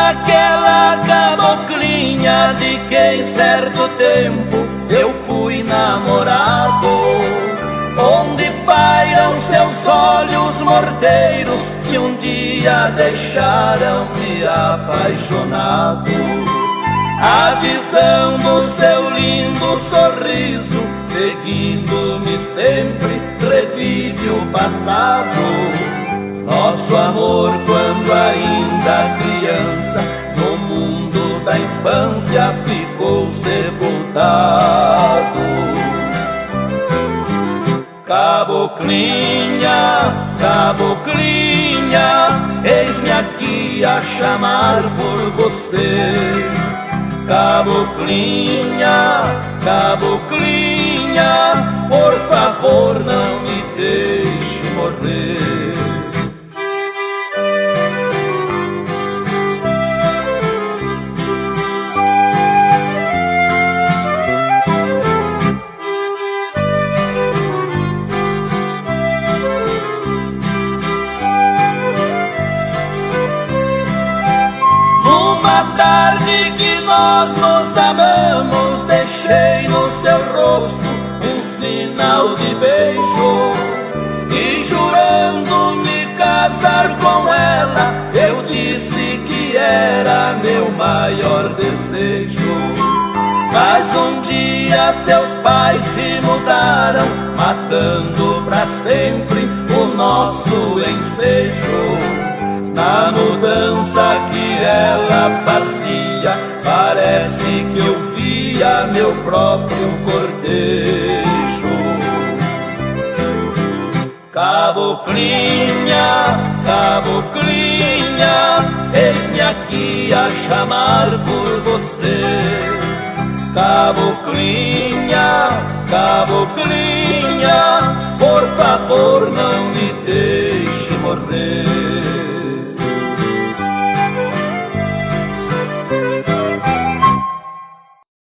naquela caboclinha de quem certo tempo eu fui namorado, onde pairam seus olhos morteiros que um dia deixaram-me apaixonado. A visão do seu lindo sorriso, seguindo-me sempre, revive o passado. Nosso amor quando ainda criança, no mundo da infância ficou sepultado. Caboclinha, caboclinha, eis-me aqui a chamar por você. Caboclinha, caboclinha, por favor não me deixe morrer. Numa tarde que nós nos amamos, deixei no seu rosto um sinal de beijo, e jurando me casar com ela, eu disse que era meu maior desejo. Mas um dia seus pais se mudaram, matando pra sempre o nosso ensejo. Na mudança que ela fazia, parece que eu via meu próprio cortejo. Caboclinha, caboclinha, eis-me aqui a chamar por você. Caboclinha, caboclinha,